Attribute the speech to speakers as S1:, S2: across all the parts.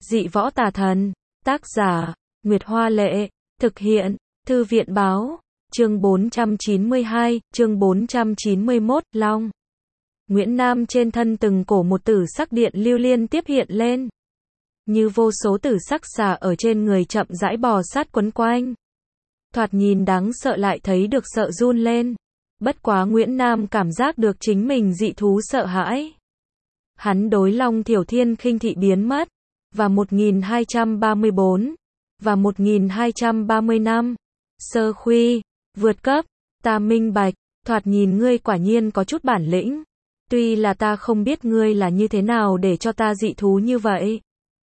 S1: Dị võ tà thần. Tác giả, Nguyệt Hoa Lệ. Thực hiện, Thư viện Báo. Chương 492, chương 491, Long. Nguyễn Nam trên thân từng cổ một tử sắc điện lưu liên tiếp hiện lên. Như vô số tử sắc xà ở trên người chậm rãi bò sát quấn quanh. Thoạt nhìn đáng sợ lại thấy được sợ run lên. Bất quá Nguyễn Nam cảm giác được chính mình dị thú sợ hãi. Hắn đối Long Thiểu Thiên khinh thị biến mất. Và 1234. Và 1235. Sơ khuy. Vượt cấp. Ta minh bạch. Thoạt nhìn ngươi quả nhiên có chút bản lĩnh. Tuy là ta không biết ngươi là như thế nào để cho ta dị thú như vậy.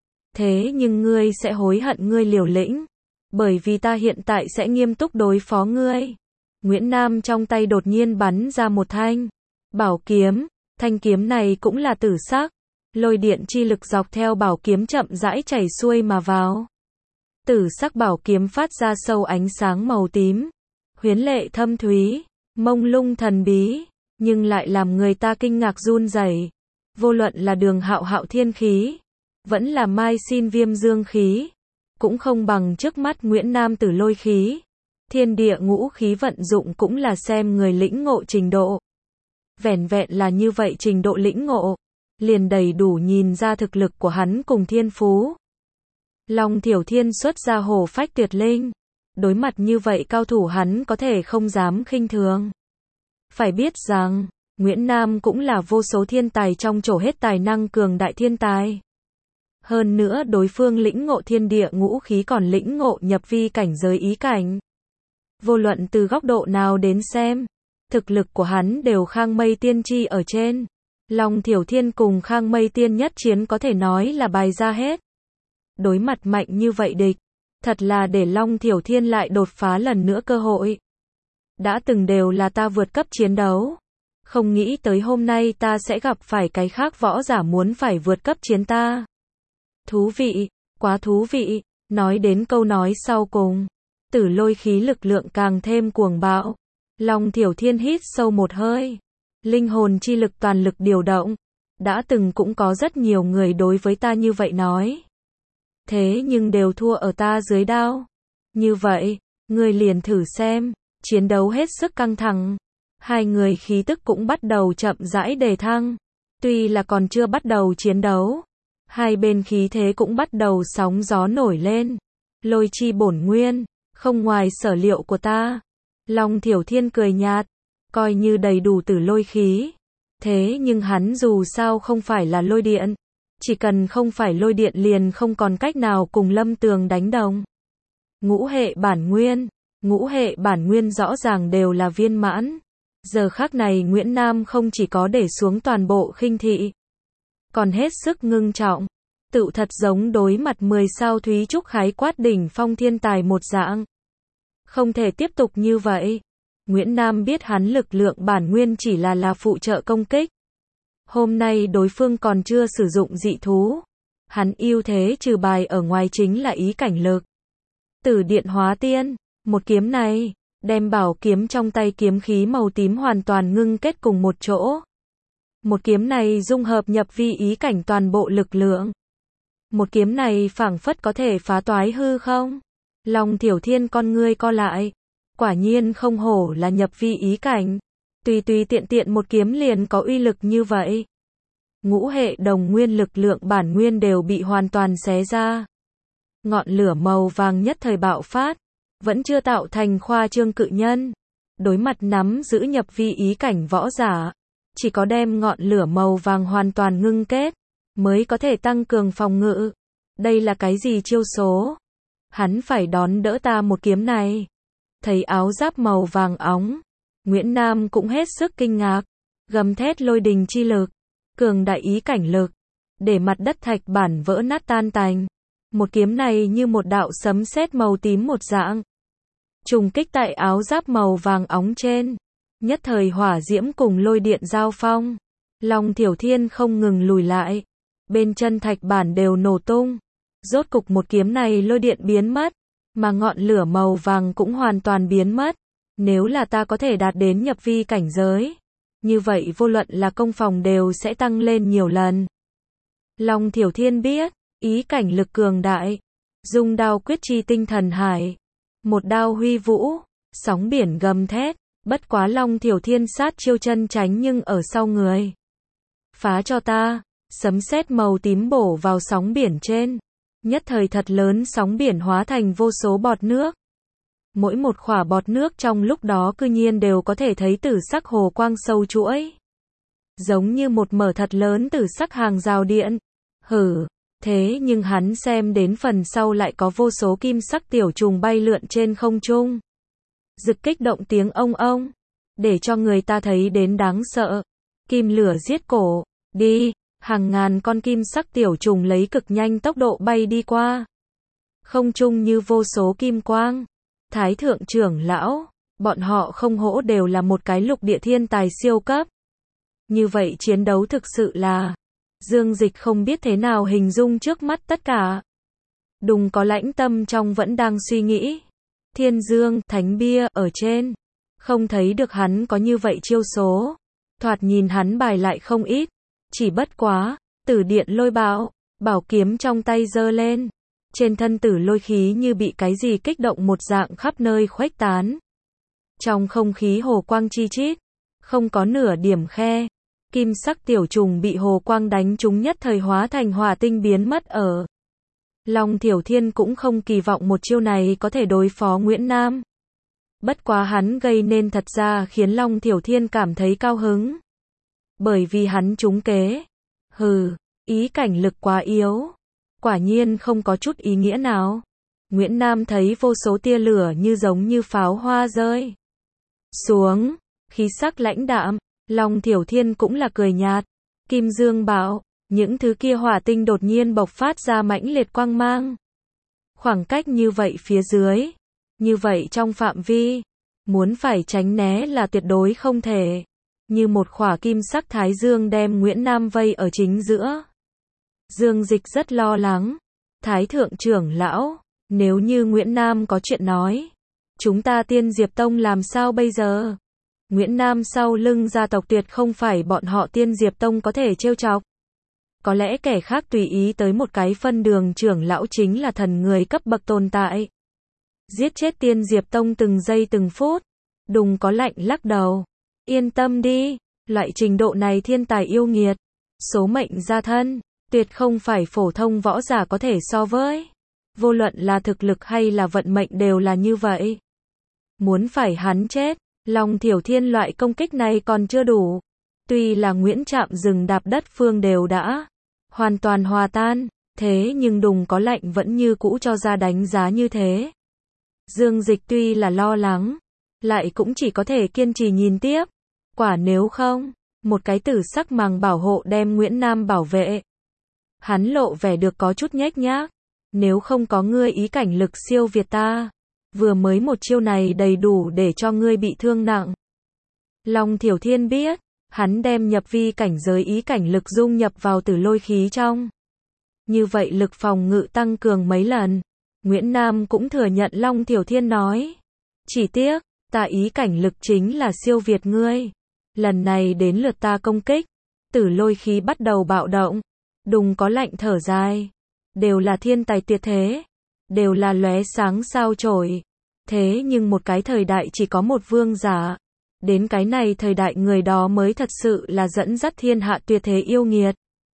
S1: Thế nhưng ngươi sẽ hối hận ngươi liều lĩnh. Bởi vì ta hiện tại sẽ nghiêm túc đối phó ngươi. Nguyễn Nam trong tay đột nhiên bắn ra một thanh bảo kiếm. Thanh kiếm này cũng là tử sắc. Lôi điện chi lực dọc theo bảo kiếm chậm rãi chảy xuôi mà vào. Tử sắc bảo kiếm phát ra sâu ánh sáng màu tím. Huyến lệ thâm thúy. Mông lung thần bí. Nhưng lại làm người ta kinh ngạc run rẩy. Vô luận là Đường Hạo Hạo thiên khí. Vẫn là Mai Xin Viêm dương khí. Cũng không bằng trước mắt Nguyễn Nam tử lôi khí. Thiên địa ngũ khí vận dụng cũng là xem người lĩnh ngộ trình độ. Vẻn vẹn là như vậy trình độ lĩnh ngộ. Liền đầy đủ nhìn ra thực lực của hắn cùng thiên phú. Long Thiểu Thiên xuất ra hổ phách tuyệt linh. Đối mặt như vậy cao thủ hắn có thể không dám khinh thường. Phải biết rằng, Nguyễn Nam cũng là vô số thiên tài trong chỗ hết tài năng cường đại thiên tài. Hơn nữa đối phương lĩnh ngộ thiên địa ngũ khí còn lĩnh ngộ nhập vi cảnh giới ý cảnh. Vô luận từ góc độ nào đến xem, thực lực của hắn đều Khang Mây Tiên chi ở trên. Long Thiểu Thiên cùng Khang Mây Tiên nhất chiến có thể nói là bài ra hết. Đối mặt mạnh như vậy địch, thật là để Long Thiểu Thiên lại đột phá lần nữa cơ hội. Đã từng đều là ta vượt cấp chiến đấu. Không nghĩ tới hôm nay ta sẽ gặp phải cái khác võ giả muốn phải vượt cấp chiến ta. Thú vị, quá thú vị. Nói đến câu nói sau cùng, tử lôi khí lực lượng càng thêm cuồng bạo. Long Thiểu Thiên hít sâu một hơi. Linh hồn chi lực toàn lực điều động. Đã từng cũng có rất nhiều người đối với ta như vậy nói. Thế nhưng đều thua ở ta dưới đao. Như vậy, ngươi liền thử xem. Chiến đấu hết sức căng thẳng. Hai người khí tức cũng bắt đầu chậm rãi đề thăng. Tuy là còn chưa bắt đầu chiến đấu. Hai bên khí thế cũng bắt đầu sóng gió nổi lên. Lôi chi bổn nguyên. Không ngoài sở liệu của ta. Long Thiểu Thiên cười nhạt. Coi như đầy đủ tử lôi khí. Thế nhưng hắn dù sao không phải là lôi điện. Chỉ cần không phải lôi điện liền không còn cách nào cùng Lâm Tường đánh đồng. Ngũ hệ bản nguyên. Ngũ hệ bản nguyên rõ ràng đều là viên mãn. Giờ khắc này Nguyễn Nam không chỉ có để xuống toàn bộ khinh thị. Còn hết sức ngưng trọng. Tự thật giống đối mặt 10 sao Thúy Trúc khái quát đỉnh phong thiên tài một dạng. Không thể tiếp tục như vậy. Nguyễn Nam biết hắn lực lượng bản nguyên chỉ là phụ trợ công kích. Hôm nay đối phương còn chưa sử dụng dị thú. Hắn ưu thế trừ bài ở ngoài chính là ý cảnh lực. Tử điện hóa tiên. Một kiếm này, đem bảo kiếm trong tay kiếm khí màu tím hoàn toàn ngưng kết cùng một chỗ. Một kiếm này dung hợp nhập vi ý cảnh toàn bộ lực lượng. Một kiếm này phảng phất có thể phá toái hư không? Long Thiểu Thiên con ngươi co lại. Quả nhiên không hổ là nhập vi ý cảnh. Tùy tiện tiện một kiếm liền có uy lực như vậy. Ngũ hệ đồng nguyên lực lượng bản nguyên đều bị hoàn toàn xé ra. Ngọn lửa màu vàng nhất thời bạo phát. Vẫn chưa tạo thành khoa trương cự nhân. Đối mặt nắm giữ nhập vi ý cảnh võ giả. Chỉ có đem ngọn lửa màu vàng hoàn toàn ngưng kết. Mới có thể tăng cường phòng ngự. Đây là cái gì chiêu số? Hắn phải đón đỡ ta một kiếm này. Thấy áo giáp màu vàng óng. Nguyễn Nam cũng hết sức kinh ngạc. Gầm thét lôi đình chi lực. Cường đại ý cảnh lực. Để mặt đất thạch bản vỡ nát tan tành. Một kiếm này như một đạo sấm sét màu tím một dạng. Trùng kích tại áo giáp màu vàng óng trên. Nhất thời hỏa diễm cùng lôi điện giao phong. Long Thiểu Thiên không ngừng lùi lại. Bên chân thạch bản đều nổ tung. Rốt cục một kiếm này lôi điện biến mất. Mà ngọn lửa màu vàng cũng hoàn toàn biến mất. Nếu là ta có thể đạt đến nhập vi cảnh giới. Như vậy vô luận là công phòng đều sẽ tăng lên nhiều lần. Long Thiểu Thiên biết. ý cảnh lực cường đại. Dung đao quyết chi tinh thần hải. Một đao huy vũ, sóng biển gầm thét, bất quá Long Thiểu Thiên sát chiêu chân tránh nhưng ở sau người. Phá cho ta, sấm sét màu tím bổ vào sóng biển trên. Nhất thời thật lớn sóng biển hóa thành vô số bọt nước. Mỗi một khỏa bọt nước trong lúc đó cư nhiên đều có thể thấy tử sắc hồ quang sâu chuỗi. Giống như một mở thật lớn tử sắc hàng rào điện. Thế nhưng hắn xem đến phần sau lại có vô số kim sắc tiểu trùng bay lượn trên không trung. Rực kích động tiếng ông ông, để cho người ta thấy đến đáng sợ. Kim lửa giết cổ, đi, hàng ngàn con kim sắc tiểu trùng lấy cực nhanh tốc độ bay đi qua. Không trung như vô số kim quang. Thái thượng trưởng lão, bọn họ không hổ đều là một cái lục địa thiên tài siêu cấp. Như vậy chiến đấu thực sự là, Dương Dịch không biết thế nào hình dung trước mắt tất cả. Đùng có lãnh tâm trong vẫn đang suy nghĩ. Thiên Dương, thánh bia, ở trên. Không thấy được hắn có như vậy chiêu số. Thoạt nhìn hắn bài lại không ít. Chỉ bất quá, tử điện lôi bạo, bảo kiếm trong tay giơ lên. Trên thân tử lôi khí như bị cái gì kích động một dạng khắp nơi khuếch tán. Trong không khí hồ quang chi chít, không có nửa điểm khe. Kim sắc tiểu trùng bị hồ quang đánh trúng nhất thời hóa thành hỏa tinh biến mất ở. Long Thiểu Thiên cũng không kỳ vọng một chiêu này có thể đối phó Nguyễn Nam. Bất quá hắn gây nên thật ra khiến Long Thiểu Thiên cảm thấy cao hứng. Bởi vì hắn trúng kế. Ý cảnh lực quá yếu. Quả nhiên không có chút ý nghĩa nào. Nguyễn Nam thấy vô số tia lửa như giống như pháo hoa rơi xuống, khí sắc lãnh đạm. Long Thiểu Thiên cũng là cười nhạt. Kim Dương bảo, những thứ kia hỏa tinh đột nhiên bộc phát ra mãnh liệt quang mang. Khoảng cách như vậy phía dưới, như vậy trong phạm vi, muốn phải tránh né là tuyệt đối không thể. Như một khỏa kim sắc thái dương đem Nguyễn Nam vây ở chính giữa. Dương Dịch rất lo lắng. Thái thượng trưởng lão, nếu như Nguyễn Nam có chuyện nói, chúng ta Tiên Diệp Tông làm sao bây giờ? Nguyễn Nam sau lưng gia tộc tuyệt không phải bọn họ Tiên Diệp Tông có thể trêu chọc. Có lẽ kẻ khác tùy ý tới một cái phân đường trưởng lão chính là thần người cấp bậc tồn tại. Giết chết Tiên Diệp Tông từng giây từng phút. Đùng có lạnh lắc đầu. Yên tâm đi, loại trình độ này thiên tài yêu nghiệt. Số mệnh gia thân, tuyệt không phải phổ thông võ giả có thể so với. Vô luận là thực lực hay là vận mệnh đều là như vậy. Muốn phải hắn chết, Long Thiểu Thiên loại công kích này còn chưa đủ. Tuy là Nguyễn Trạm rừng đạp đất phương đều đã hoàn toàn hòa tan, thế nhưng Đùng có lạnh vẫn như cũ cho ra đánh giá như thế. Dương Dịch tuy là lo lắng, lại cũng chỉ có thể kiên trì nhìn tiếp. Quả nếu không, một cái tử sắc màng bảo hộ đem Nguyễn Nam bảo vệ. Hắn lộ vẻ được có chút nhếch nhác. Nếu không có ngươi ý cảnh lực siêu việt ta, vừa mới một chiêu này đầy đủ để cho ngươi bị thương nặng. Long Thiểu Thiên biết, hắn đem nhập vi cảnh giới ý cảnh lực dung nhập vào tử lôi khí trong. Như vậy lực phòng ngự tăng cường mấy lần. Nguyễn Nam cũng thừa nhận Long Thiểu Thiên nói. Chỉ tiếc, ta ý cảnh lực chính là siêu việt ngươi. Lần này đến lượt ta công kích. Tử lôi khí bắt đầu bạo động. Đùng có lạnh thở dài. Đều là thiên tài tuyệt thế. Đều là lóe sáng sao chổi. Thế nhưng một cái thời đại chỉ có một vương giả. Đến cái này thời đại người đó mới thật sự là dẫn dắt thiên hạ tuyệt thế yêu nghiệt.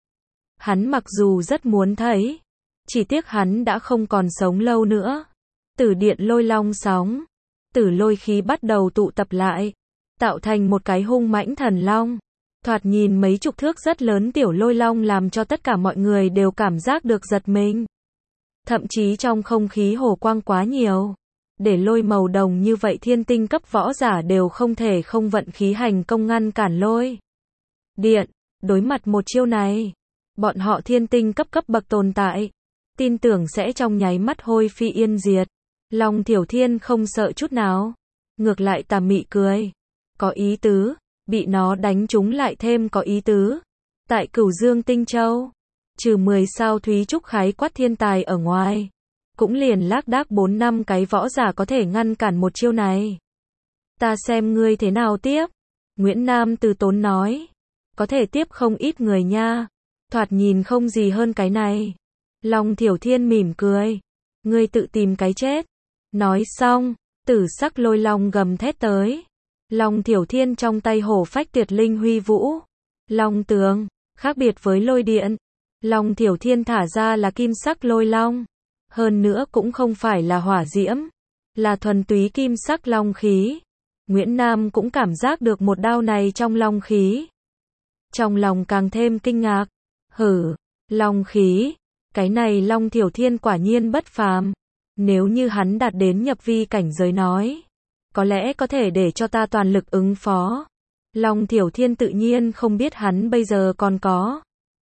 S1: Hắn mặc dù rất muốn thấy. Chỉ tiếc hắn đã không còn sống lâu nữa. Tử điện lôi long sóng. Tử lôi khí bắt đầu tụ tập lại. Tạo thành một cái hung mãnh thần long. Thoạt nhìn mấy chục thước rất lớn tiểu lôi long làm cho tất cả mọi người đều cảm giác được giật mình. Thậm chí trong không khí hồ quang quá nhiều. Để lôi màu đồng như vậy thiên tinh cấp võ giả đều không thể không vận khí hành công ngăn cản lôi điện. Đối mặt một chiêu này, bọn họ thiên tinh cấp bậc tồn tại, tin tưởng sẽ trong nháy mắt hôi phi yên diệt. Long Thiểu Thiên không sợ chút nào, ngược lại tà mị cười. Có ý tứ, bị nó đánh trúng lại thêm có ý tứ. Tại Cửu Dương Tinh Châu, trừ 10 sao Thúy Trúc khái quát thiên tài ở ngoài, cũng liền lác đác 4-5 cái võ giả có thể ngăn cản một chiêu này. Ta xem ngươi thế nào tiếp. Nguyễn Nam từ tốn nói. Có thể tiếp không ít người nha. Thoạt nhìn không gì hơn cái này. Long Thiểu Thiên mỉm cười. Ngươi tự tìm cái chết. Nói xong, tử sắc lôi long gầm thét tới. Long Thiểu Thiên trong tay hổ phách tuyệt linh huy vũ. Long tường, khác biệt với lôi điện. Long Thiểu Thiên thả ra là kim sắc lôi long. Hơn nữa cũng không phải là hỏa diễm. Là thuần túy kim sắc long khí. Nguyễn Nam cũng cảm giác được một đao này trong long khí. Trong lòng càng thêm kinh ngạc. Hử, long khí. Cái này Long Thiểu Thiên quả nhiên bất phàm. Nếu như hắn đạt đến nhập vi cảnh giới nói, có lẽ có thể để cho ta toàn lực ứng phó. Long Thiểu Thiên tự nhiên không biết hắn bây giờ còn có.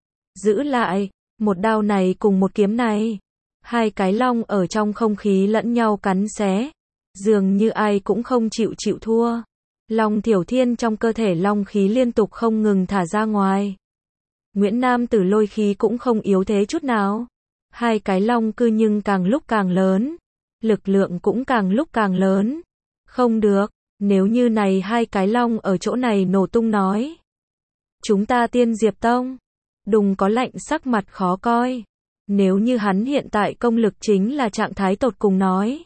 S1: Giữ lại, một đao này cùng một kiếm này. Hai cái long ở trong không khí lẫn nhau cắn xé. Dường như ai cũng không chịu thua. Long Thiểu Thiên trong cơ thể long khí liên tục không ngừng thả ra ngoài. Nguyễn Nam Tử lôi khí cũng không yếu thế chút nào. Hai cái long cư nhưng càng lúc càng lớn. Lực lượng cũng càng lúc càng lớn. Không được, nếu như này hai cái long ở chỗ này nổ tung nói. Chúng ta Tiên Diệp Tông. Đùng có lạnh sắc mặt khó coi. Nếu như hắn hiện tại công lực chính là trạng thái tột cùng nói.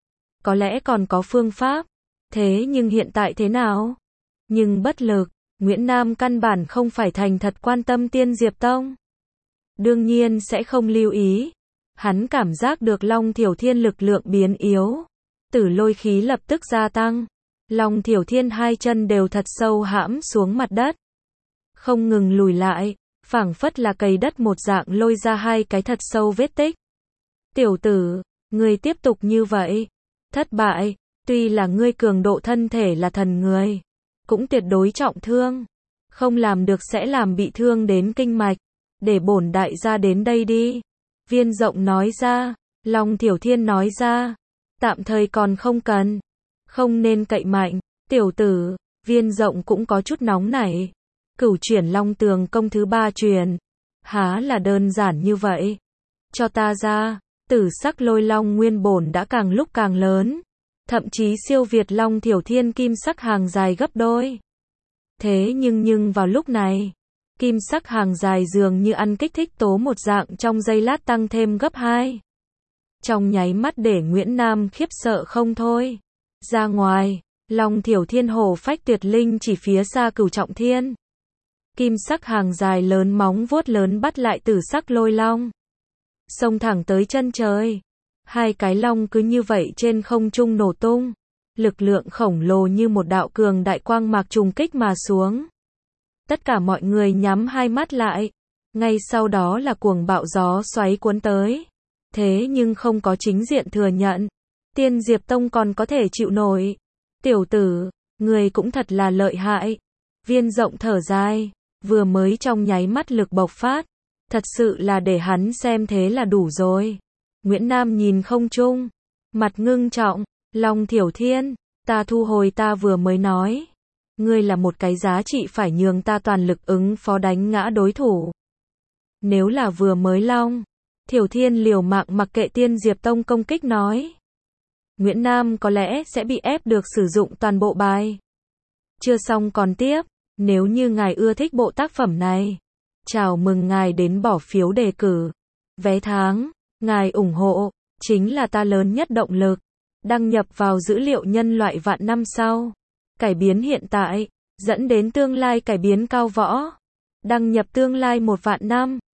S1: Có lẽ còn có phương pháp. Thế nhưng hiện tại thế nào? Nhưng bất lực. Nguyễn Nam căn bản không phải thành thật quan tâm Tiên Diệp Tông. Đương nhiên sẽ không lưu ý. Hắn cảm giác được Long Thiểu Thiên lực lượng biến yếu. Tử lôi khí lập tức gia tăng. Long Thiểu Thiên hai chân đều thật sâu hãm xuống mặt đất. Không ngừng lùi lại, phảng phất là cày đất một dạng lôi ra hai cái thật sâu vết tích. Tiểu tử, ngươi tiếp tục như vậy. Thất bại, tuy là ngươi cường độ thân thể là thần người. Cũng tuyệt đối trọng thương. Không làm được sẽ làm bị thương đến kinh mạch. Để bổn đại gia đến đây đi. Viên Rộng nói ra. Long Thiểu Thiên nói ra. Tạm thời còn không cần. Không nên cậy mạnh. Tiểu tử, Viên Rộng cũng có chút nóng nảy. Cửu chuyển Long Tường công thứ 3 truyền. Há là đơn giản như vậy. Cho ta ra. Tử sắc lôi long nguyên bổn đã càng lúc càng lớn. Thậm chí siêu việt Long Thiểu Thiên kim sắc hàng dài gấp đôi. Thế nhưng vào lúc này, kim sắc hàng dài dường như ăn kích thích tố một dạng trong giây lát tăng thêm gấp 2. Trong nháy mắt để Nguyễn Nam khiếp sợ không thôi. Ra ngoài, Long Thiểu Thiên hổ phách tuyệt linh chỉ phía xa Cửu Trọng Thiên. Kim sắc hàng dài lớn móng vuốt lớn bắt lại tử sắc lôi long. Xông thẳng tới chân trời. Hai cái long cứ như vậy trên không trung nổ tung. Lực lượng khổng lồ như một đạo cường đại quang mạc trùng kích mà xuống. Tất cả mọi người nhắm hai mắt lại. Ngay sau đó là cuồng bạo gió xoáy cuốn tới. Thế nhưng không có chính diện thừa nhận. Tiên Diệp Tông còn có thể chịu nổi. Tiểu tử, người cũng thật là lợi hại. Viên Rộng thở dài. Vừa mới trong nháy mắt lực bộc phát. Thật sự là để hắn xem thế là đủ rồi. Nguyễn Nam nhìn không trung. Mặt ngưng trọng. Long Thiểu Thiên, ta thu hồi ta vừa mới nói. Ngươi là một cái giá trị phải nhường ta toàn lực ứng phó đánh ngã đối thủ. Nếu là vừa mới Long Thiểu Thiên liều mạng mặc kệ Tiên Diệp Tông công kích nói. Nguyễn Nam có lẽ sẽ bị ép được sử dụng toàn bộ bài. Chưa xong còn tiếp. Nếu như ngài ưa thích bộ tác phẩm này, chào mừng ngài đến bỏ phiếu đề cử. Vé tháng, ngài ủng hộ, chính là ta lớn nhất động lực. Đăng nhập vào dữ liệu nhân loại vạn năm sau. Cải biến hiện tại, dẫn đến tương lai cải biến cao võ. Đăng nhập tương lai 1 vạn năm.